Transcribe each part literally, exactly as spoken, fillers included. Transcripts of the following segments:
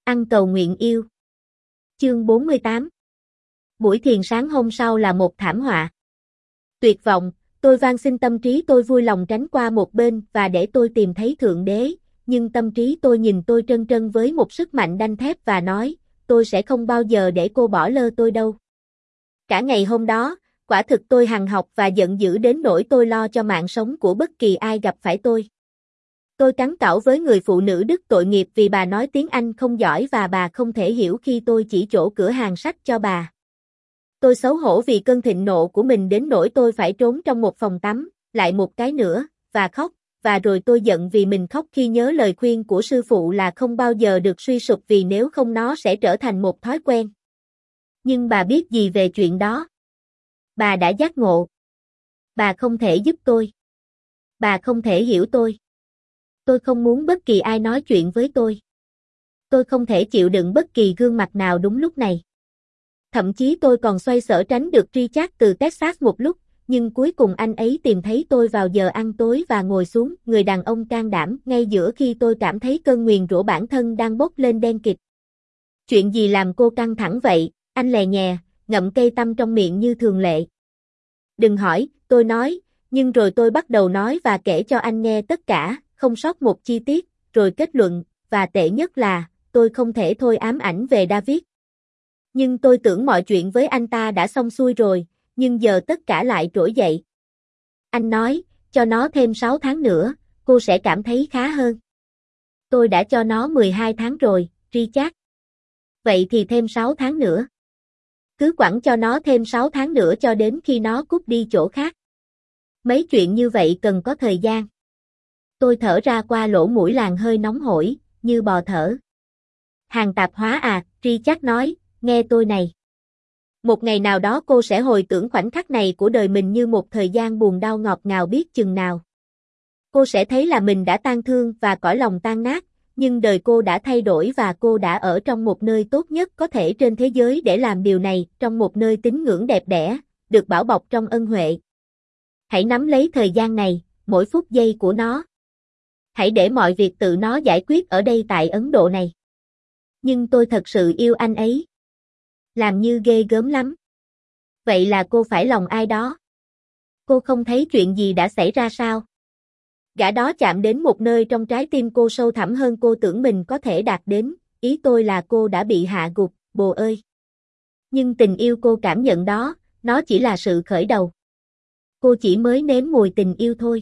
Ăn cầu nguyện yêu. Chương bốn mươi tám. Buổi thiền sáng hôm sau là một thảm họa. Tuyệt vọng, tôi van xin tâm trí tôi vui lòng tránh qua một bên và để tôi tìm thấy Thượng Đế, nhưng tâm trí tôi nhìn tôi trân trân với một sức mạnh đanh thép và nói, tôi sẽ không bao giờ để cô bỏ lơ tôi đâu. Cả ngày hôm đó, quả thực tôi hằn học và giận dữ đến nỗi tôi lo cho mạng sống của bất kỳ ai gặp phải tôi. Tôi cắn cảo với người phụ nữ Đức tội nghiệp vì bà nói tiếng Anh không giỏi và bà không thể hiểu khi tôi chỉ chỗ cửa hàng sách cho bà. Tôi xấu hổ vì cơn thịnh nộ của mình đến nỗi tôi phải trốn trong một phòng tắm, lại một cái nữa, và khóc, và rồi tôi giận vì mình khóc khi nhớ lời khuyên của sư phụ là không bao giờ được suy sụp vì nếu không nó sẽ trở thành một thói quen. Nhưng bà biết gì về chuyện đó? Bà đã giác ngộ. Bà không thể giúp tôi. Bà không thể hiểu tôi. Tôi không muốn bất kỳ ai nói chuyện với tôi. Tôi không thể chịu đựng bất kỳ gương mặt nào đúng lúc này. Thậm chí tôi còn xoay sở tránh được Richard từ Texas một lúc, nhưng cuối cùng anh ấy tìm thấy tôi vào giờ ăn tối và ngồi xuống, người đàn ông can đảm, ngay giữa khi tôi cảm thấy cơn nguyền rủa bản thân đang bốc lên đen kịt. Chuyện gì làm cô căng thẳng vậy? Anh lè nhè, ngậm cây tăm trong miệng như thường lệ. Đừng hỏi, tôi nói, nhưng rồi tôi bắt đầu nói và kể cho anh nghe tất cả, không sót một chi tiết, rồi kết luận, và tệ nhất là, tôi không thể thôi ám ảnh về David. Nhưng tôi tưởng mọi chuyện với anh ta đã xong xuôi rồi, nhưng giờ tất cả lại trỗi dậy. Anh nói, cho nó thêm sáu tháng nữa, cô sẽ cảm thấy khá hơn. Tôi đã cho nó mười hai tháng rồi, Richard. Vậy thì thêm sáu tháng nữa. Cứ quẳng cho nó thêm sáu tháng nữa cho đến khi nó cút đi chỗ khác. Mấy chuyện như vậy cần có thời gian. Tôi thở ra qua lỗ mũi làn hơi nóng hổi, như bò thở. Hàng tạp hóa à, Richard nói, nghe tôi này. Một ngày nào đó cô sẽ hồi tưởng khoảnh khắc này của đời mình như một thời gian buồn đau ngọt ngào biết chừng nào. Cô sẽ thấy là mình đã tan thương và cõi lòng tan nát, nhưng đời cô đã thay đổi và cô đã ở trong một nơi tốt nhất có thể trên thế giới để làm điều này, trong một nơi tín ngưỡng đẹp đẽ, được bảo bọc trong ân huệ. Hãy nắm lấy thời gian này, mỗi phút giây của nó. Hãy để mọi việc tự nó giải quyết ở đây tại Ấn Độ này. Nhưng tôi thật sự yêu anh ấy. Làm như ghê gớm lắm. Vậy là cô phải lòng ai đó? Cô không thấy chuyện gì đã xảy ra sao? Gã đó chạm đến một nơi trong trái tim cô sâu thẳm hơn cô tưởng mình có thể đạt đến, ý tôi là cô đã bị hạ gục, bồ ơi. Nhưng tình yêu cô cảm nhận đó, nó chỉ là sự khởi đầu. Cô chỉ mới nếm mùi tình yêu thôi.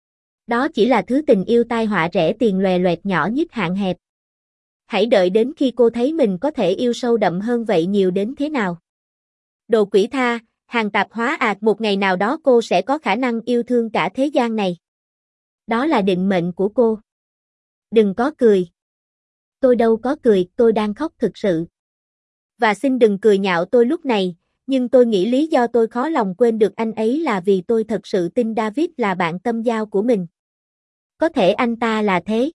Đó chỉ là thứ tình yêu tai họa rẻ tiền loè loẹt nhỏ nhít hạn hẹp. Hãy đợi đến khi cô thấy mình có thể yêu sâu đậm hơn vậy nhiều đến thế nào. Đồ quỷ tha, hàng tạp hóa ạt à, một ngày nào đó cô sẽ có khả năng yêu thương cả thế gian này. Đó là định mệnh của cô. Đừng có cười. Tôi đâu có cười, tôi đang khóc thực sự. Và xin đừng cười nhạo tôi lúc này, nhưng tôi nghĩ lý do tôi khó lòng quên được anh ấy là vì tôi thật sự tin David là bạn tâm giao của mình. Có thể anh ta là thế.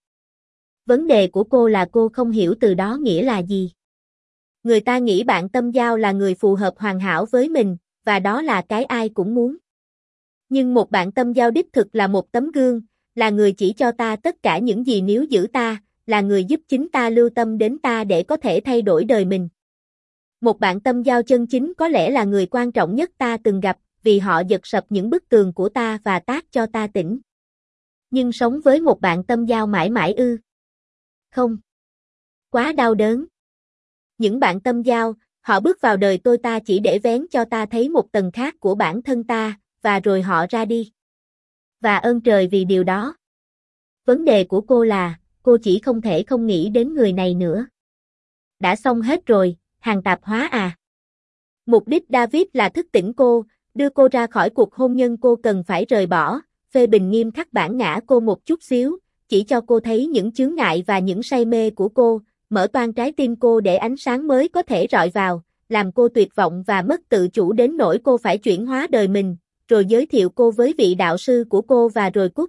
Vấn đề của cô là cô không hiểu từ đó nghĩa là gì. Người ta nghĩ bạn tâm giao là người phù hợp hoàn hảo với mình, và đó là cái ai cũng muốn. Nhưng một bạn tâm giao đích thực là một tấm gương, là người chỉ cho ta tất cả những gì nếu giữ ta, là người giúp chính ta lưu tâm đến ta để có thể thay đổi đời mình. Một bạn tâm giao chân chính có lẽ là người quan trọng nhất ta từng gặp, vì họ giật sập những bức tường của ta và tác cho ta tỉnh. Nhưng sống với một bạn tâm giao mãi mãi ư? Không. Quá đau đớn. Những bạn tâm giao, họ bước vào đời tôi ta chỉ để vén cho ta thấy một tầng khác của bản thân ta, và rồi họ ra đi. Và ơn trời vì điều đó. Vấn đề của cô là, cô chỉ không thể không nghĩ đến người này nữa. Đã xong hết rồi, hàng tạp hóa à. Mục đích David là thức tỉnh cô, đưa cô ra khỏi cuộc hôn nhân cô cần phải rời bỏ, phê bình nghiêm khắc bản ngã cô một chút xíu, chỉ cho cô thấy những chướng ngại và những say mê của cô, mở toang trái tim cô để ánh sáng mới có thể rọi vào, làm cô tuyệt vọng và mất tự chủ đến nỗi cô phải chuyển hóa đời mình, rồi giới thiệu cô với vị đạo sư của cô và rồi cút.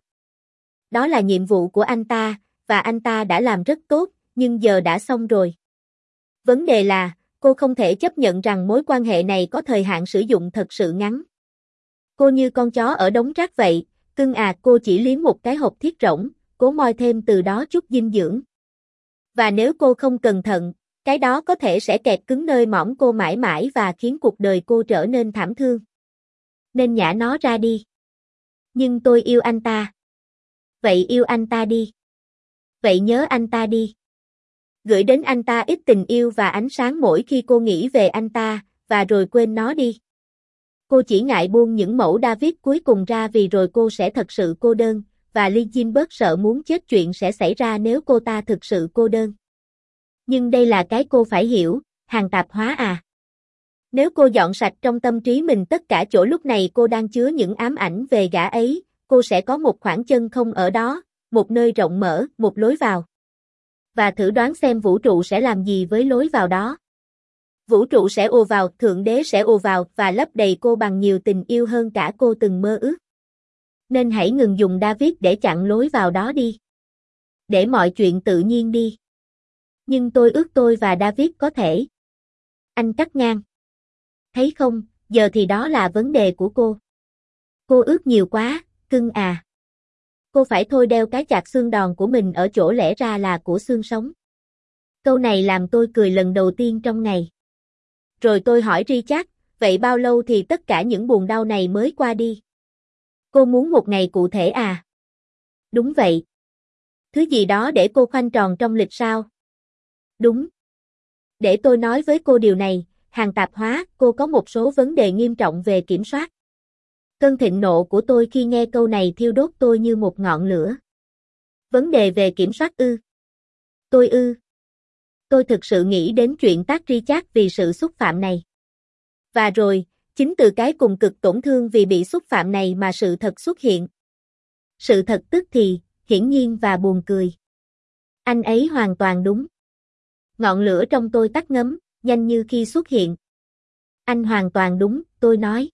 Đó là nhiệm vụ của anh ta, và anh ta đã làm rất tốt, nhưng giờ đã xong rồi. Vấn đề là, cô không thể chấp nhận rằng mối quan hệ này có thời hạn sử dụng thật sự ngắn. Cô như con chó ở đống rác vậy, cưng à, cô chỉ liếm một cái hộp thiết rỗng, cố moi thêm từ đó chút dinh dưỡng. Và nếu cô không cẩn thận, cái đó có thể sẽ kẹt cứng nơi mõm cô mãi mãi và khiến cuộc đời cô trở nên thảm thương. Nên nhả nó ra đi. Nhưng tôi yêu anh ta. Vậy yêu anh ta đi. Vậy nhớ anh ta đi. Gửi đến anh ta ít tình yêu và ánh sáng mỗi khi cô nghĩ về anh ta, và rồi quên nó đi. Cô chỉ ngại buông những mẫu David cuối cùng ra vì rồi cô sẽ thật sự cô đơn, và Lee Jin-berg sợ muốn chết chuyện sẽ xảy ra nếu cô ta thực sự cô đơn. Nhưng đây là cái cô phải hiểu, hàng tạp hóa à. Nếu cô dọn sạch trong tâm trí mình tất cả chỗ lúc này cô đang chứa những ám ảnh về gã ấy, cô sẽ có một khoảng chân không ở đó, một nơi rộng mở, một lối vào. Và thử đoán xem vũ trụ sẽ làm gì với lối vào đó. Vũ trụ sẽ ùa vào, Thượng Đế sẽ ùa vào và lấp đầy cô bằng nhiều tình yêu hơn cả cô từng mơ ước. Nên hãy ngừng dùng David để chặn lối vào đó đi. Để mọi chuyện tự nhiên đi. Nhưng tôi ước tôi và David có thể. Anh cắt ngang. Thấy không, giờ thì đó là vấn đề của cô. Cô ước nhiều quá, cưng à. Cô phải thôi đeo cái chạc xương đòn của mình ở chỗ lẽ ra là của xương sống. Câu này làm tôi cười lần đầu tiên trong ngày. Rồi tôi hỏi Richard, vậy bao lâu thì tất cả những buồn đau này mới qua đi? Cô muốn một ngày cụ thể à? Đúng vậy. Thứ gì đó để cô khoanh tròn trong lịch sao? Đúng. Để tôi nói với cô điều này, hàng tạp hóa, cô có một số vấn đề nghiêm trọng về kiểm soát. Cơn thịnh nộ của tôi khi nghe câu này thiêu đốt tôi như một ngọn lửa. Vấn đề về kiểm soát ư? Tôi ư? Tôi thực sự nghĩ đến chuyện tác Richard vì sự xúc phạm này. Và rồi, chính từ cái cùng cực tổn thương vì bị xúc phạm này mà sự thật xuất hiện. Sự thật tức thì, hiển nhiên và buồn cười. Anh ấy hoàn toàn đúng. Ngọn lửa trong tôi tắt ngấm, nhanh như khi xuất hiện. Anh hoàn toàn đúng, tôi nói.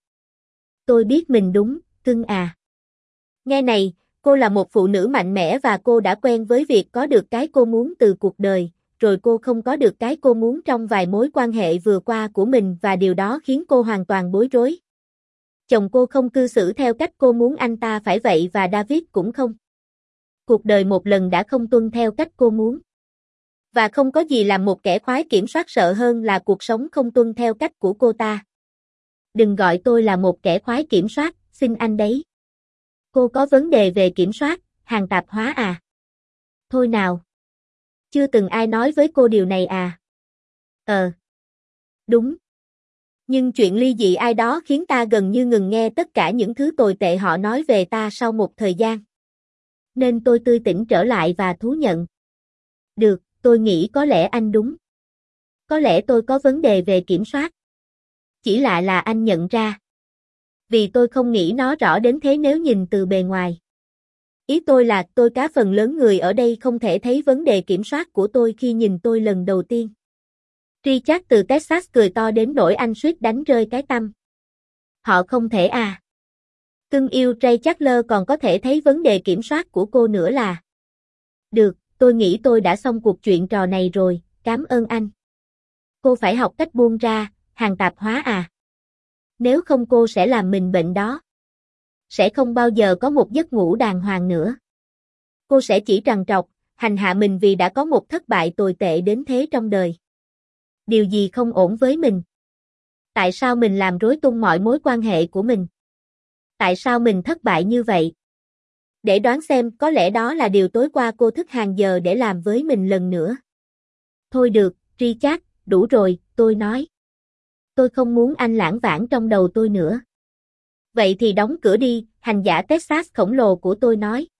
Tôi biết mình đúng, cưng à. Nghe này, cô là một phụ nữ mạnh mẽ và cô đã quen với việc có được cái cô muốn từ cuộc đời, rồi cô không có được cái cô muốn trong vài mối quan hệ vừa qua của mình và điều đó khiến cô hoàn toàn bối rối. Chồng cô không cư xử theo cách cô muốn anh ta phải vậy và David cũng không. Cuộc đời một lần đã không tuân theo cách cô muốn. Và không có gì làm một kẻ khoái kiểm soát sợ hơn là cuộc sống không tuân theo cách của cô ta. Đừng gọi tôi là một kẻ khoái kiểm soát, xin anh đấy. Cô có vấn đề về kiểm soát, hàng tạp hóa à? Thôi nào. Chưa từng ai nói với cô điều này à? Ờ. Đúng. Nhưng chuyện ly dị ai đó khiến ta gần như ngừng nghe tất cả những thứ tồi tệ họ nói về ta sau một thời gian. Nên tôi tươi tỉnh trở lại và thú nhận. Được, tôi nghĩ có lẽ anh đúng. Có lẽ tôi có vấn đề về kiểm soát. Chỉ lạ là anh nhận ra. Vì tôi không nghĩ nó rõ đến thế nếu nhìn từ bề ngoài. Ý tôi là tôi cá phần lớn người ở đây không thể thấy vấn đề kiểm soát của tôi khi nhìn tôi lần đầu tiên. Richard từ Texas cười to đến nỗi anh suýt đánh rơi cái tăm. Họ không thể à. Cưng yêu Ray Chandler còn có thể thấy vấn đề kiểm soát của cô nữa là. Được, tôi nghĩ tôi đã xong cuộc chuyện trò này rồi, cảm ơn anh. Cô phải học cách buông ra, hàng tạp hóa à. Nếu không cô sẽ làm mình bệnh đó. Sẽ không bao giờ có một giấc ngủ đàng hoàng nữa. Cô sẽ chỉ trằn trọc, hành hạ mình vì đã có một thất bại tồi tệ đến thế trong đời. Điều gì không ổn với mình? Tại sao mình làm rối tung mọi mối quan hệ của mình? Tại sao mình thất bại như vậy? Để đoán xem có lẽ đó là điều tối qua cô thức hàng giờ để làm với mình lần nữa. Thôi được, Richard, đủ rồi, tôi nói. Tôi không muốn anh lãng vãng trong đầu tôi nữa. Vậy thì đóng cửa đi, hành giả Texas khổng lồ của tôi nói.